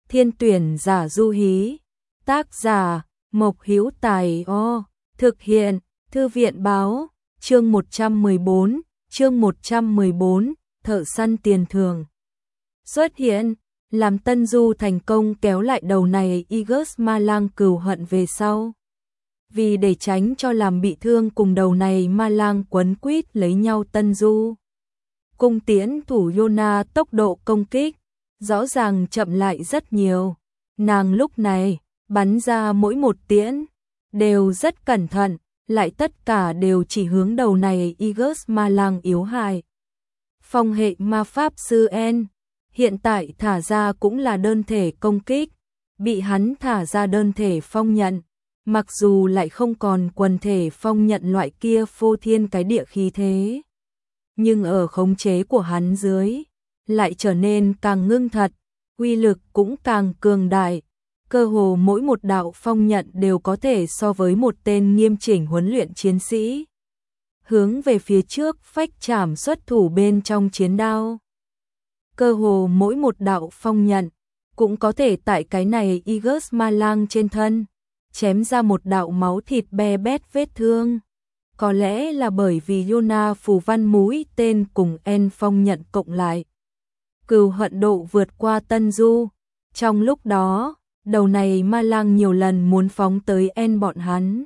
Thiên tuyển giả Du Hí. Tác giả Mộc Hữu Tài. Thực hiện Thư viện báo. Chương 114, thợ săn tiền thưởng. Xuất hiện, làm Tân Du thành công kéo lại đầu này Aegis ma lang cừu hận về sau. Vì để tránh cho làm bị thương cùng đầu này ma lang quấn quýt lấy nhau, Tân Du cung tiễn thủ Yona tốc độ công kích rõ ràng chậm lại rất nhiều. Nàng lúc này bắn ra mỗi một tiễn đều rất cẩn thận, lại tất cả đều chỉ hướng đầu này Aegis ma lang yếu hại. Phong hệ ma pháp sư En hiện tại thả ra cũng là đơn thể công kích, bị hắn thả ra đơn thể phong nhận, mặc dù lại không còn quần thể phong nhận loại kia phô thiên cái địa khí thế, nhưng ở khống chế của hắn dưới lại trở nên càng ngưng thật, uy lực cũng càng cường đại. Cơ hồ mỗi một đạo phong nhận đều có thể so với một tên nghiêm chỉnh huấn luyện chiến sĩ hướng về phía trước phách chạm xuất thủ bên trong chiến đao. Cơ hồ mỗi một đạo phong nhận cũng có thể tại cái này Aegis ma lang trên thân chém ra một đạo máu thịt be bét vết thương. Có lẽ là bởi vì Yona phù văn mũi tên cùng En phong nhận cộng lại, cừu hận độ vượt qua Tân Du. Trong lúc đó, đầu này ma lang nhiều lần muốn phóng tới En bọn hắn,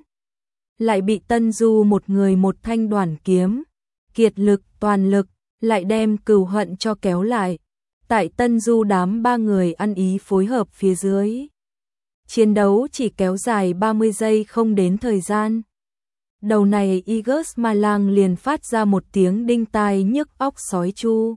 lại bị Tân Du một người một thanh đoản kiếm, kiệt lực toàn lực, lại đem cừu hận cho kéo lại. Tại Tân Du đám ba người ăn ý phối hợp phía dưới, chiến đấu chỉ kéo dài 30 giây không đến thời gian. Đầu này Aegis ma lang liền phát ra một tiếng đinh tai nhức óc sói chu.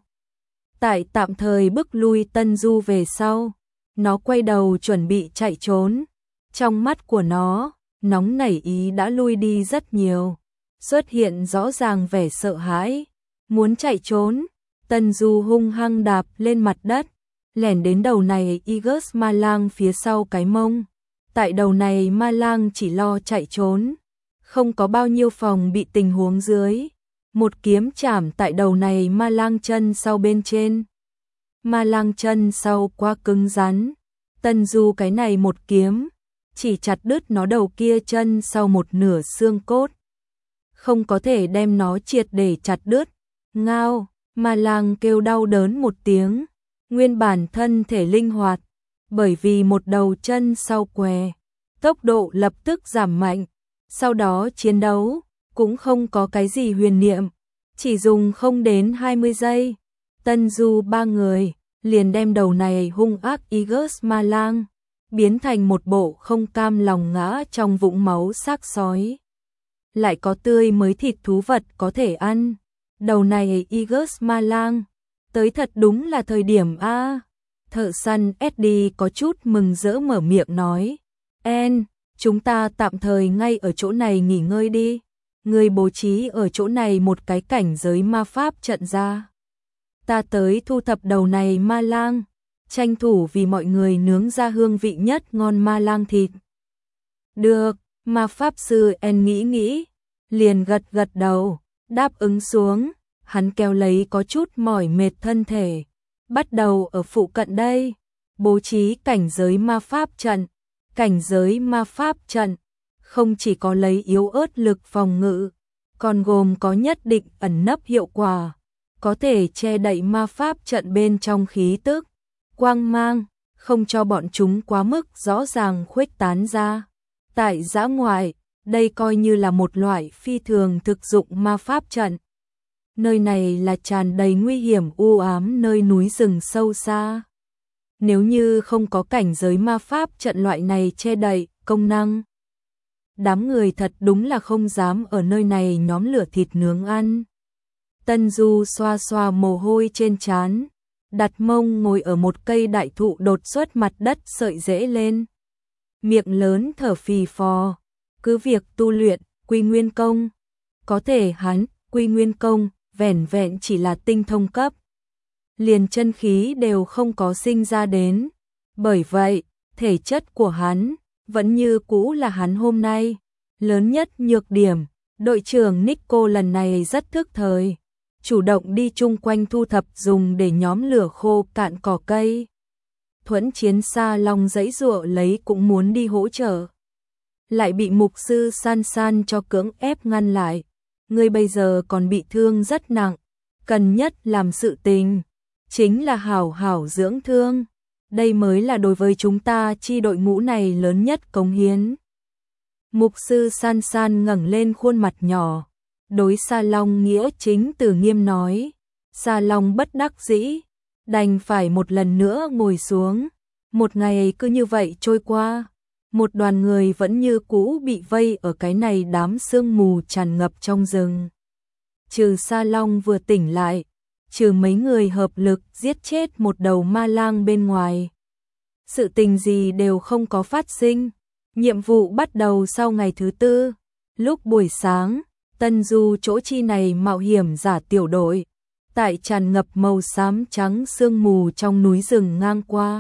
Tại tạm thời bức lui Tân Du về sau, nó quay đầu chuẩn bị chạy trốn. Trong mắt của nó, nóng nảy ý đã lui đi rất nhiều, xuất hiện rõ ràng vẻ sợ hãi, muốn chạy trốn. Tân Du hung hăng đạp lên mặt đất, lẻn đến đầu này Aegis ma lang phía sau cái mông. Tại đầu này ma lang chỉ lo chạy trốn, không có bao nhiêu phòng bị tình huống dưới, một kiếm chảm tại đầu này ma lang chân sau bên trên. Ma lang chân sau quá cứng rắn, Tân Du cái này một kiếm chỉ chặt đứt nó đầu kia chân sau một nửa xương cốt, không có thể đem nó triệt để chặt đứt. Ngao, ma lang kêu đau đớn một tiếng, nguyên bản thân thể linh hoạt, bởi vì một đầu chân sau què, tốc độ lập tức giảm mạnh. Sau đó chiến đấu cũng không có cái gì huyền niệm, chỉ dùng không đến 20 giây, Tân Du ba người liền đem đầu này hung ác Aegis ma lang biến thành một bộ không cam lòng ngã trong vũng máu xác sói. Lại có tươi mới thịt thú vật có thể ăn. Đầu này Aegis ma lang tới thật đúng là thời điểm a. Thợ săn Eddie có chút mừng rỡ mở miệng nói, En, chúng ta tạm thời ngay ở chỗ này nghỉ ngơi đi. Người bố trí ở chỗ này một cái cảnh giới ma pháp trận ra. Ta tới thu thập đầu này ma lang, tranh thủ vì mọi người nướng ra hương vị nhất ngon ma lang thịt. Được, ma pháp sư En nghĩ, liền gật gật đầu, đáp ứng xuống. Hắn kéo lấy có chút mỏi mệt thân thể, bắt đầu ở phụ cận đây bố trí cảnh giới ma pháp trận. Cảnh giới ma pháp trận không chỉ có lấy yếu ớt lực phòng ngự, còn gồm có nhất định ẩn nấp hiệu quả, có thể che đậy ma pháp trận bên trong khí tức, quang mang, không cho bọn chúng quá mức rõ ràng khuếch tán ra. Tại dã ngoại, đây coi như là một loại phi thường thực dụng ma pháp trận. Nơi này là tràn đầy nguy hiểm u ám nơi núi rừng sâu xa. Nếu như không có cảnh giới ma pháp trận loại này che đậy công năng, đám người thật đúng là không dám ở nơi này nhóm lửa thịt nướng ăn. Tân Du xoa xoa mồ hôi trên trán, đặt mông ngồi ở một cây đại thụ đột xuất mặt đất sợi rễ lên, miệng lớn thở phì phò. Cứ việc tu luyện Quy Nguyên Công, có thể hắn Quy Nguyên Công vẻn vẹn chỉ là tinh thông cấp, liền chân khí đều không có sinh ra đến. Bởi vậy, thể chất của hắn vẫn như cũ là hắn hôm nay lớn nhất nhược điểm. Đội trưởng Nico lần này rất thức thời, chủ động đi chung quanh thu thập dùng để nhóm lửa khô cạn cỏ cây. Thuẫn Chiến Sa Long giãy giụa lấy cũng muốn đi hỗ trợ. Lại bị mục sư San San cho cưỡng ép ngăn lại. Ngươi bây giờ còn bị thương rất nặng, cần nhất làm sự tình chính là hảo hảo dưỡng thương. Đây mới là đối với chúng ta chi đội ngũ này lớn nhất cống hiến. Mục sư San San ngẩng lên khuôn mặt nhỏ, đối Sa Long nghĩa chính từ nghiêm nói. Sa Long bất đắc dĩ, đành phải một lần nữa ngồi xuống. Một ngày cứ như vậy trôi qua, một đoàn người vẫn như cũ bị vây ở cái này đám sương mù tràn ngập trong rừng. Trừ Sa Long vừa tỉnh lại, trừ mấy người hợp lực giết chết một đầu ma lang bên ngoài, sự tình gì đều không có phát sinh. Nhiệm vụ bắt đầu sau ngày thứ tư. Lúc buổi sáng, Tân Du chỗ chi này mạo hiểm giả tiểu đội, tại tràn ngập màu xám trắng sương mù trong núi rừng ngang qua.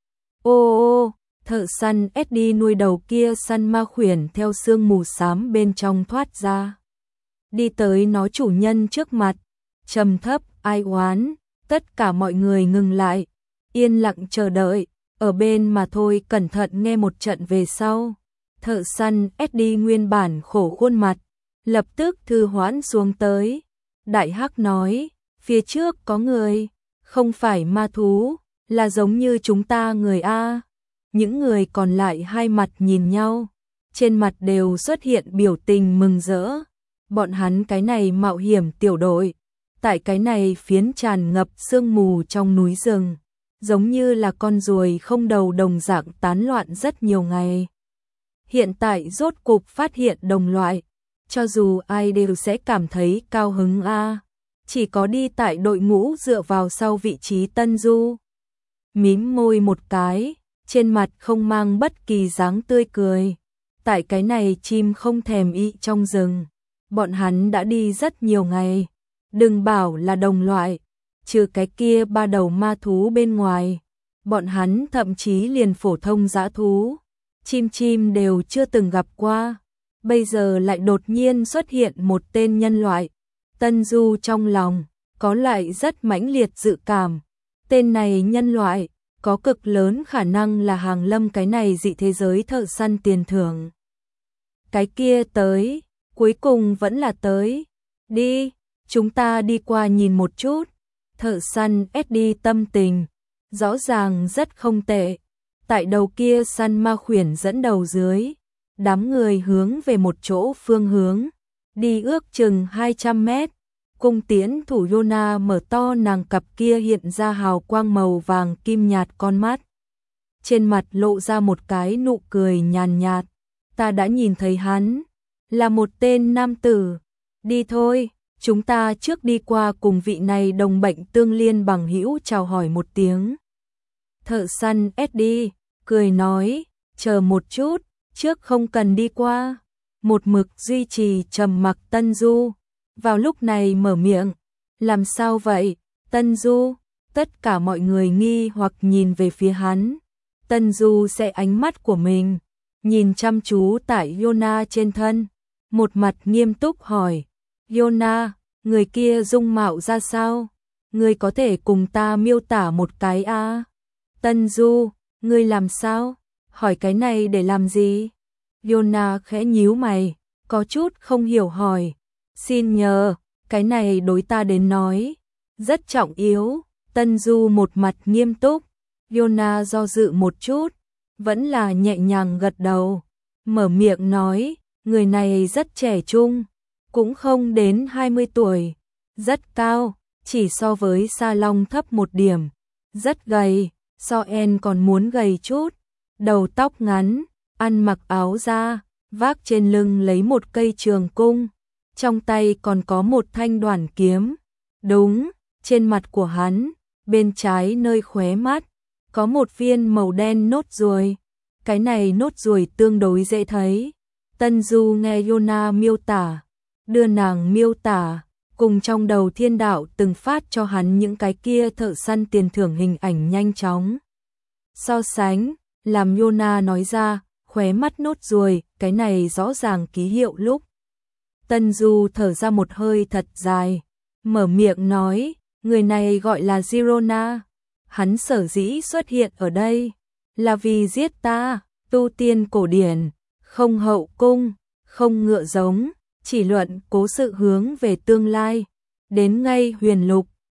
Ô, thợ săn Eddie nuôi đầu kia săn ma khuyển theo sương mù xám bên trong thoát ra. Đi tới nó chủ nhân trước mặt, trầm thấp, ai oán, tất cả mọi người ngừng lại, yên lặng chờ đợi, ở bên mà thôi cẩn thận nghe một trận về sau. Thợ săn Eddie nguyên bản khổ khuôn mặt, lập tức thư hoãn xuống tới. Đại Hắc nói, phía trước có người, không phải ma thú, là giống như chúng ta người A. Những người còn lại hai mặt nhìn nhau, trên mặt đều xuất hiện biểu tình mừng rỡ. Bọn hắn cái này mạo hiểm tiểu đội, tại cái này phiến tràn ngập sương mù trong núi rừng, giống như là con ruồi không đầu đồng dạng tán loạn rất nhiều ngày. Hiện tại rốt cục phát hiện đồng loại, cho dù ai đều sẽ cảm thấy cao hứng a. Chỉ có đi tại đội ngũ dựa vào sau vị trí Tân Du. Mím môi một cái, trên mặt không mang bất kỳ dáng tươi cười. Tại cái này chim không thèm ị trong rừng, bọn hắn đã đi rất nhiều ngày. Đừng bảo là đồng loại, trừ cái kia ba đầu ma thú bên ngoài, bọn hắn thậm chí liền phổ thông dã thú, chim đều chưa từng gặp qua. Bây giờ lại đột nhiên xuất hiện một tên nhân loại. Tân Du trong lòng có lại rất mãnh liệt dự cảm, tên này nhân loại có cực lớn khả năng là hàng lâm cái này dị thế giới thợ săn tiền thưởng. Cái kia tới, cuối cùng vẫn là tới. Đi, chúng ta đi qua nhìn một chút. Thợ săn Eddie tâm tình rõ ràng rất không tệ. Tại đầu kia săn ma khuyển dẫn đầu dưới, đám người hướng về một chỗ phương hướng, đi ước chừng 200 mét. Cung tiễn thủ Yona mở to nàng cặp kia hiện ra hào quang màu vàng kim nhạt con mắt. Trên mặt lộ ra một cái nụ cười nhàn nhạt. Ta đã nhìn thấy hắn, là một tên nam tử. Đi thôi, chúng ta trước đi qua cùng vị này đồng bệnh tương liên bằng hữu chào hỏi một tiếng. Thợ săn Eddie cười nói, chờ một chút, trước không cần đi qua. Một mực duy trì trầm mặc Tân Du vào lúc này mở miệng. Làm sao vậy, Tân Du? Tất cả mọi người nghi hoặc nhìn về phía hắn. Tân Du sẽ ánh mắt của mình nhìn chăm chú tại Yona trên thân, một mặt nghiêm túc hỏi, Yona, người kia dung mạo ra sao? Ngươi có thể cùng ta miêu tả một cái a? Tân Du, ngươi làm sao? Hỏi cái này để làm gì? Yona khẽ nhíu mày, có chút không hiểu hỏi. Xin nhờ, cái này đối ta đến nói rất trọng yếu. Tân Du một mặt nghiêm túc. Yona do dự một chút, vẫn là nhẹ nhàng gật đầu, mở miệng nói, người này rất trẻ trung, cũng không đến 20 tuổi, rất cao, chỉ so với Sa Long thấp một điểm, rất gầy, so En còn muốn gầy chút, đầu tóc ngắn, ăn mặc áo da, vác trên lưng lấy một cây trường cung, trong tay còn có một thanh đoản kiếm. Đúng, trên mặt của hắn, bên trái nơi khóe mắt, có một viên màu đen nốt ruồi. Cái này nốt ruồi tương đối dễ thấy. Tân Du nghe Yona miêu tả, đưa nàng miêu tả, cùng trong đầu thiên đạo từng phát cho hắn những cái kia thợ săn tiền thưởng hình ảnh nhanh chóng. So sánh, làm Yona nói ra, khóe mắt nốt ruồi, cái này rõ ràng ký hiệu lúc. Tân Du thở ra một hơi thật dài, mở miệng nói, người này gọi là Girona. hắn sở dĩ xuất hiện ở đây là vì giết ta, tu tiên cổ điển, không hậu cung, không ngựa giống, chỉ luận cố sự hướng về tương lai, đến ngay huyền lục,